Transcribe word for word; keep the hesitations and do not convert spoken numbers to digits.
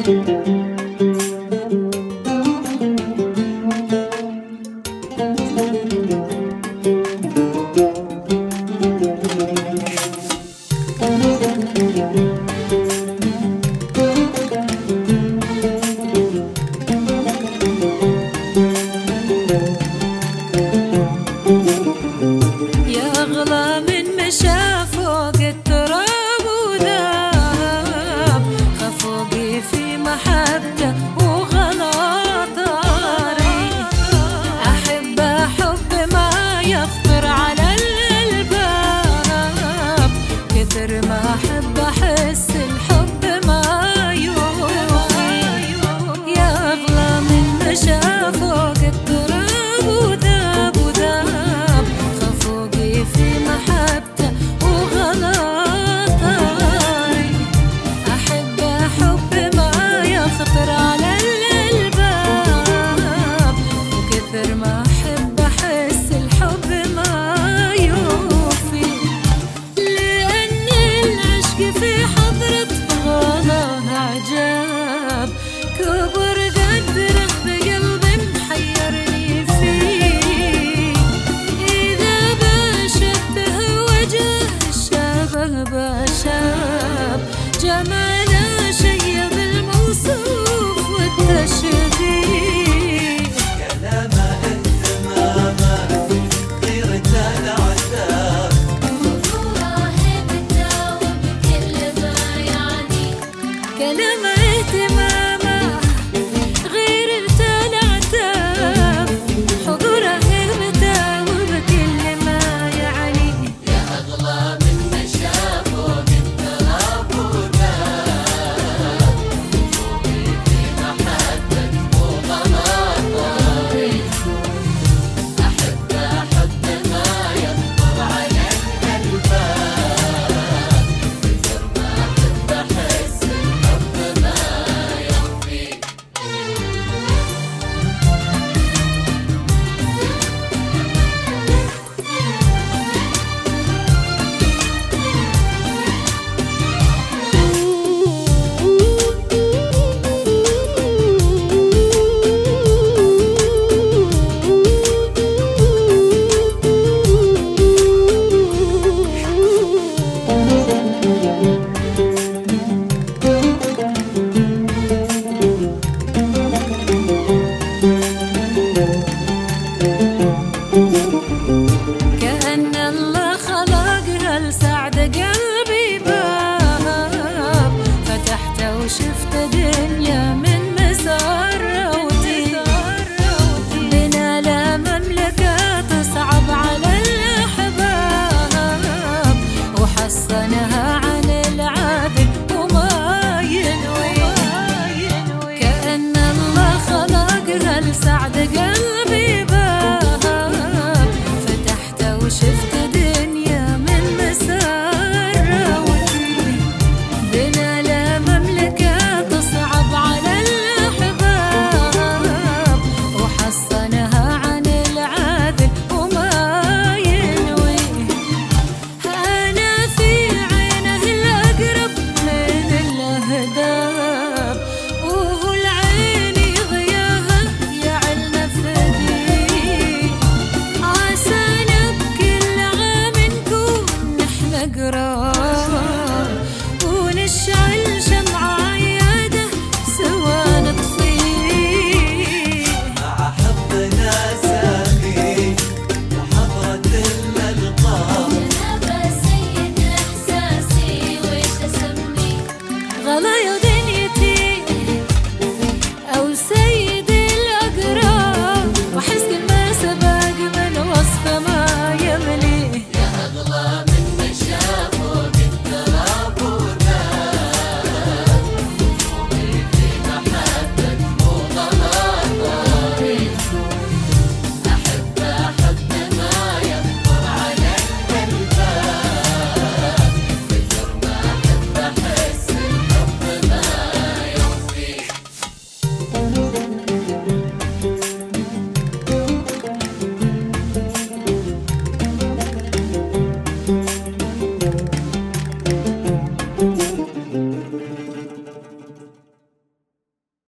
يا أغلى من مشى فوق التراب وذاب، خفوقي في محبته وغلا طاري. أحب حب ما يخطر على الألباب، كثر ما أحب أحس الحب ما يوفي. يا أغلى من مشى فوق التراب وذاب وذاب، خفوقي في محبته وغلا طاري. أحب حب ما يخطر على الألباب، وكثر ما أحب أحس الحب ما يوفي. لأن العشق في حضرة غلاه عجاب، كبر قدره بقلبي محيرني فيه. إذا بشبه وجه الشبه بشاب، جماله شيء بالموصوف والتشبيه. كلامه اهتمامه غيرته العتاب، حضوره هيبته وبكل ما يعني. كلامه اهتمامه غيرته العتاب، حضوره هيبته وبكل ما يعني. يا أغلى من مشى فوق التراب وذاب، خفوقي في محبته وغلا طاري. أحب حب ما يخطر على الألباب، كثر ما أحب أحس الحب ما يخفي. كأن الله خلقها لسعد قلبي باب، فتحته وشفت دنيا من مساروتي. بنا لا مملكة تصعب على الأحباب، وحصنها